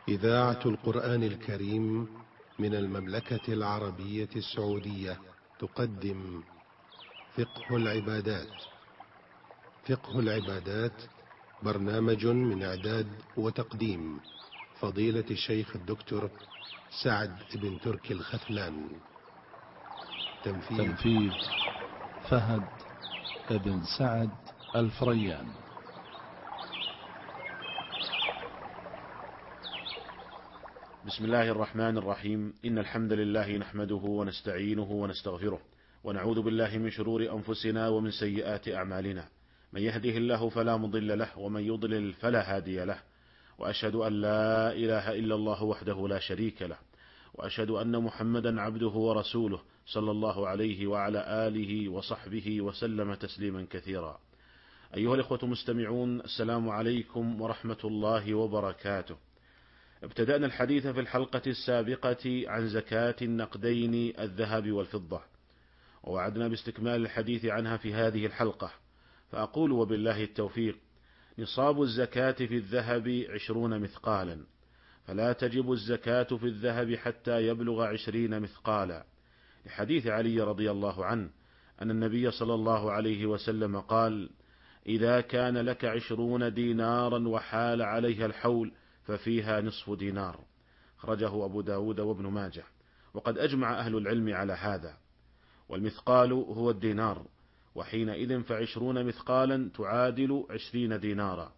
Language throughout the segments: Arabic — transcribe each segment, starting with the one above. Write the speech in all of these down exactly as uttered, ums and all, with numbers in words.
إذاعة القرآن الكريم من المملكة العربية السعودية تقدم فقه العبادات. فقه العبادات برنامج من إعداد وتقديم فضيلة الشيخ الدكتور سعد بن تركي الختلان. تنفيذ, تنفيذ فهد بن سعد الفريان. بسم الله الرحمن الرحيم. إن الحمد لله نحمده ونستعينه ونستغفره ونعوذ بالله من شرور أنفسنا ومن سيئات أعمالنا. من يهده الله فلا مضل له ومن يضلل فلا هادي له، وأشهد أن لا إله إلا الله وحده لا شريك له، وأشهد أن محمدا عبده ورسوله صلى الله عليه وعلى آله وصحبه وسلم تسليما كثيرا. أيها الإخوة المستمعون، السلام عليكم ورحمة الله وبركاته. ابتدأنا الحديث في الحلقة السابقة عن زكاة النقدين الذهب والفضة، ووعدنا باستكمال الحديث عنها في هذه الحلقة، فأقول وبالله التوفيق: نصاب الزكاة في الذهب عشرون مثقالا، فلا تجب الزكاة في الذهب حتى يبلغ عشرين مثقالا، لحديث علي رضي الله عنه أن النبي صلى الله عليه وسلم قال: إذا كان لك عشرون دينارا وحال عليها الحول ففيها نصف دينار. خرجه أبو داود وابن ماجه. وقد أجمع أهل العلم على هذا. والمثقال هو الدينار، وحينئذ فعشرون مثقالا تعادل عشرين دينارا.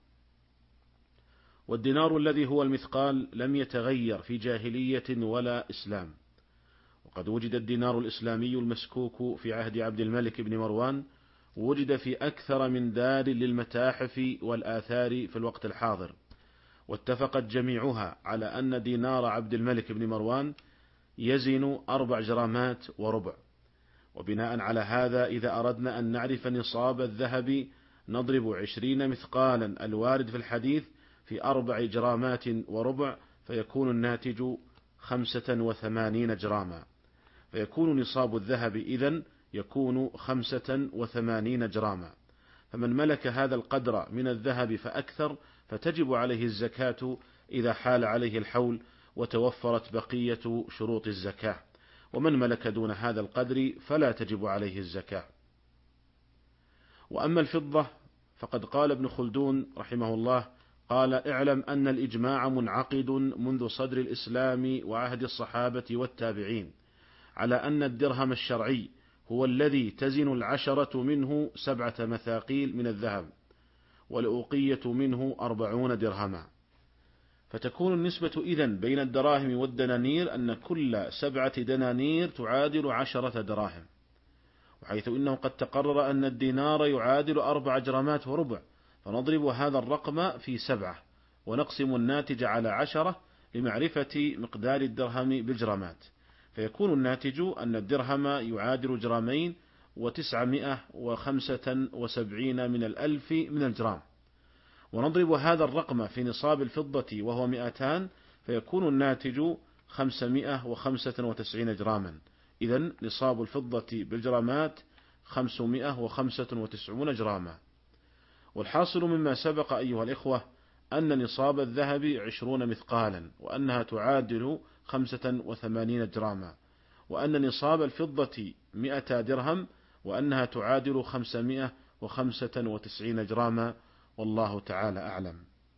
والدينار الذي هو المثقال لم يتغير في جاهلية ولا إسلام، وقد وجد الدينار الإسلامي المسكوك في عهد عبد الملك بن مروان، وجد في أكثر من دار للمتاحف والآثار في الوقت الحاضر، واتفقت جميعها على أن دينار عبد الملك بن مروان يزن أربع جرامات وربع. وبناء على هذا، إذا أردنا أن نعرف نصاب الذهب نضرب عشرين مثقالا الوارد في الحديث في أربع جرامات وربع، فيكون الناتج خمسة وثمانين جراما، فيكون نصاب الذهب إذن يكون خمسة وثمانين جراما. فمن ملك هذا القدر من الذهب فأكثر فتجب عليه الزكاة إذا حال عليه الحول وتوفرت بقية شروط الزكاة، ومن ملك دون هذا القدر فلا تجب عليه الزكاة. وأما الفضة فقد قال ابن خلدون رحمه الله قال: اعلم أن الإجماع منعقد منذ صدر الإسلام وعهد الصحابة والتابعين على أن الدرهم الشرعي هو الذي تزن العشرة منه سبعة مثاقيل من الذهب، والأوقية منه أربعون درهما، فتكون النسبة إذن بين الدراهم والدنانير أن كل سبعة دنانير تعادل عشرة دراهم، وحيث إنه قد تقرر أن الدينار يعادل أربع جرامات وربع، فنضرب هذا الرقم في سبعة ونقسم الناتج على عشرة لمعرفة مقدار الدرهم بالجرامات، فيكون الناتج أن الدرهم يعادل جرامين وتسعمائة وخمسة وسبعين من الألف من الجرام، ونضرب هذا الرقم في نصاب الفضة وهو مئتان، فيكون الناتج خمسمائة وخمسة وتسعين جراما. إذن نصاب الفضة بالجرامات خمسمائة وخمسة وتسعون جراما. والحاصل مما سبق أيها الإخوة أن نصاب الذهب عشرون مثقالا، وأنها تعادل خمسة وثمانين جراما، وأن نصاب الفضة مئة درهم، وأنها تعادل خمسمائة وخمسة وتسعين جراما، والله تعالى أعلم.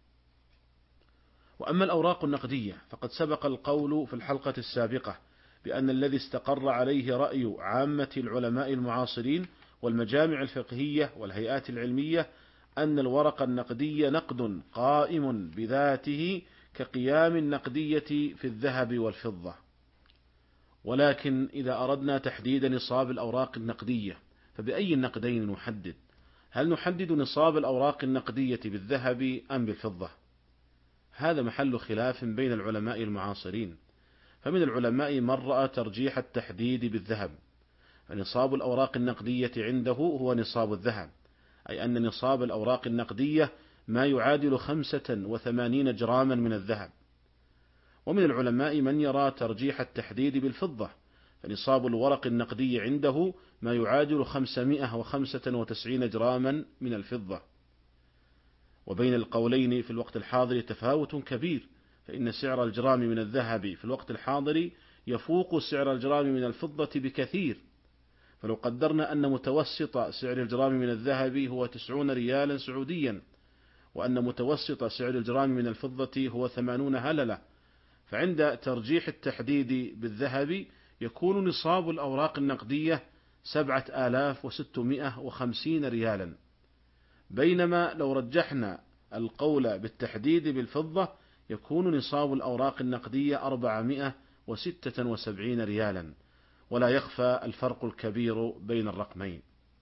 وأما الأوراق النقدية فقد سبق القول في الحلقة السابقة بأن الذي استقر عليه رأي عامة العلماء المعاصرين والمجامع الفقهية والهيئات العلمية أن الورق النقدي نقد قائم بذاته كقيام النقدية في الذهب والفضة. ولكن إذا أردنا تحديد نصاب الأوراق النقدية فبأي النقدين نحدد؟ هل نحدد نصاب الأوراق النقدية بالذهب أم بالفضة؟ هذا محل خلاف بين العلماء المعاصرين، فمن العلماء من رأى ترجيح التحديد بالذهب، فنصاب الأوراق النقدية عنده هو نصاب الذهب، أي أن نصاب الأوراق النقدية ما يعادل خمسة وثمانين جراما من الذهب. ومن العلماء من يرى ترجيح التحديد بالفضة، فنصاب الورق النقدي عنده ما يعادل خمسمائة وخمسة وتسعين جراما من الفضة. وبين القولين في الوقت الحاضر تفاوت كبير، فإن سعر الجرام من الذهب في الوقت الحاضر يفوق سعر الجرام من الفضة بكثير، فلو قدرنا أن متوسط سعر الجرام من الذهب هو تسعون ريالا سعوديا، وأن متوسط سعر الجرام من الفضة هو ثمانون هللة، فعند ترجيح التحديد بالذهب يكون نصاب الأوراق النقدية سبعة آلاف وستمائة وخمسين ريالا، بينما لو رجحنا القول بالتحديد بالفضة يكون نصاب الأوراق النقدية أربعمائة وستة وسبعين ريالا، ولا يخفى الفرق الكبير بين الرقمين.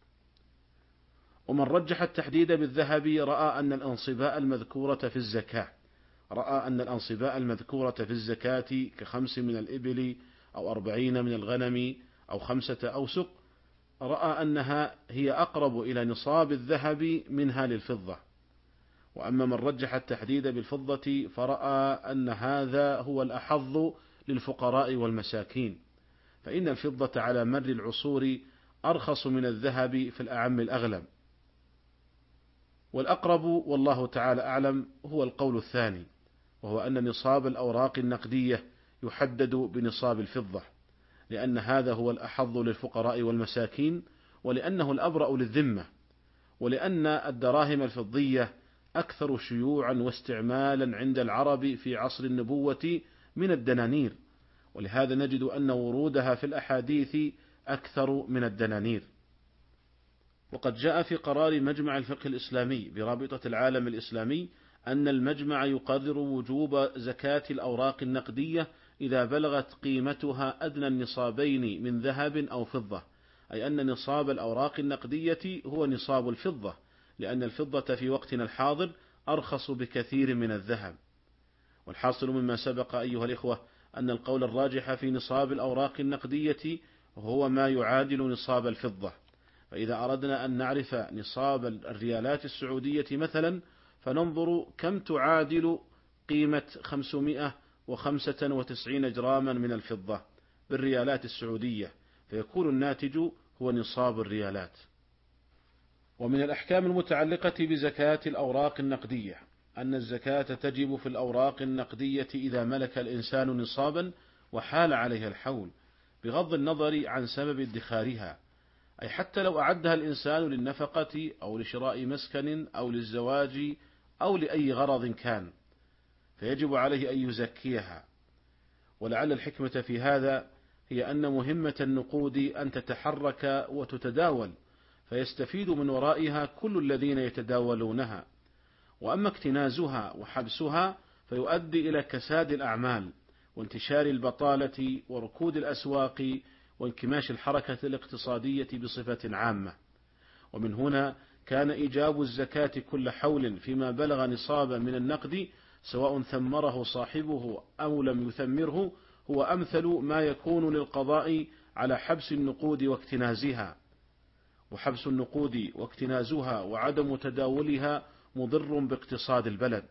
ومن رجح التحديد بالذهب رأى أن الأنصباء المذكورة في الزكاة رأى أن الأنصباء المذكورة في الزكاة كخمس من الإبل أو أربعين من الغنم أو خمسة أوسق، رأى أنها هي أقرب إلى نصاب الذهب منها للفضة. وأما من رجح التحديد بالفضة فرأى أن هذا هو الأحظ للفقراء والمساكين، فإن الفضة على مر العصور أرخص من الذهب في الأعم الأغلب. والأقرب والله تعالى أعلم هو القول الثاني، وهو أن نصاب الأوراق النقدية يحدد بنصاب الفضة، لأن هذا هو الأحظ للفقراء والمساكين، ولأنه الأبرأ للذمة، ولأن الدراهم الفضية أكثر شيوعا واستعمالا عند العرب في عصر النبوة من الدنانير، ولهذا نجد أن ورودها في الأحاديث أكثر من الدنانير. وقد جاء في قرار مجمع الفقه الإسلامي برابطة العالم الإسلامي أن المجمع يقرر وجوب زكاة الأوراق النقدية إذا بلغت قيمتها أدنى النصابين من ذهب أو فضة، أي أن نصاب الأوراق النقدية هو نصاب الفضة، لأن الفضة في وقتنا الحاضر أرخص بكثير من الذهب. والحاصل مما سبق أيها الإخوة أن القول الراجح في نصاب الأوراق النقدية هو ما يعادل نصاب الفضة. فإذا أردنا أن نعرف نصاب الريالات السعودية مثلا فننظر كم تعادل قيمة خمسمائة وخمسة وتسعين جراما من الفضة بالريالات السعودية، فيكون الناتج هو نصاب الريالات. ومن الأحكام المتعلقة بزكاة الأوراق النقدية أن الزكاة تجب في الأوراق النقدية إذا ملك الإنسان نصابا وحال عليها الحول، بغض النظر عن سبب ادخارها، أي حتى لو أعدها الإنسان للنفقة أو لشراء مسكن أو للزواج أو لأي غرض كان، فيجب عليه أن يزكيها. ولعل الحكمة في هذا هي أن مهمة النقود أن تتحرك وتتداول، فيستفيد من ورائها كل الذين يتداولونها. وأما اكتنازها وحبسها فيؤدي إلى كساد الأعمال وانتشار البطالة وركود الأسواق وانكماش الحركة الاقتصادية بصفة عامة. ومن هنا كان إيجاب الزكاة كل حول فيما بلغ نصابا من النقد، سواء ثمره صاحبه أو لم يثمره، هو أمثل ما يكون للقضاء على حبس النقود واكتنازها. وحبس النقود واكتنازها وعدم تداولها مضر باقتصاد البلد.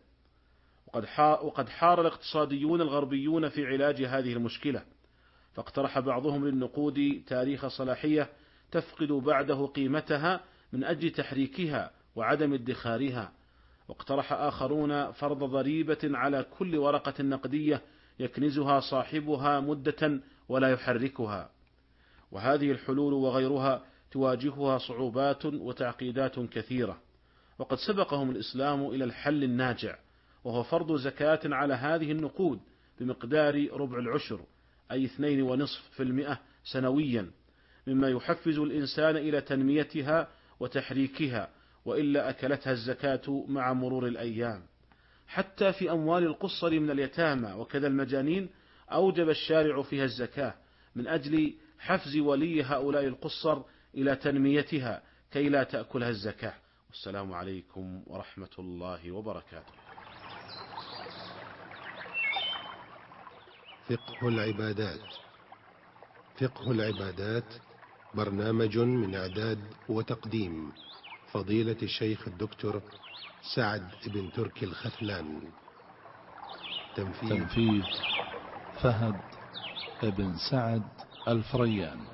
وقد حار الاقتصاديون الغربيون في علاج هذه المشكلة، فاقترح بعضهم للنقود تاريخ صلاحية تفقد بعده قيمتها من أجل تحريكها وعدم ادخارها، واقترح آخرون فرض ضريبة على كل ورقة نقدية يكنزها صاحبها مدة ولا يحركها. وهذه الحلول وغيرها تواجهها صعوبات وتعقيدات كثيرة، وقد سبقهم الإسلام إلى الحل الناجع، وهو فرض زكاة على هذه النقود بمقدار ربع العشر، أي اثنين ونصف في المئة سنويا، مما يحفز الإنسان إلى تنميتها وتحريكها، وإلا أكلتها الزكاة مع مرور الأيام. حتى في أموال القصر من اليتامى وكذا المجانين أوجب الشارع فيها الزكاة من أجل حفز ولي هؤلاء القصر إلى تنميتها كي لا تأكلها الزكاة. والسلام عليكم ورحمة الله وبركاته. فقه العبادات. فقه العبادات برنامج من إعداد وتقديم فضيلة الشيخ الدكتور سعد بن تركي الخثلان. تنفيذ فهد بن سعد الفريان.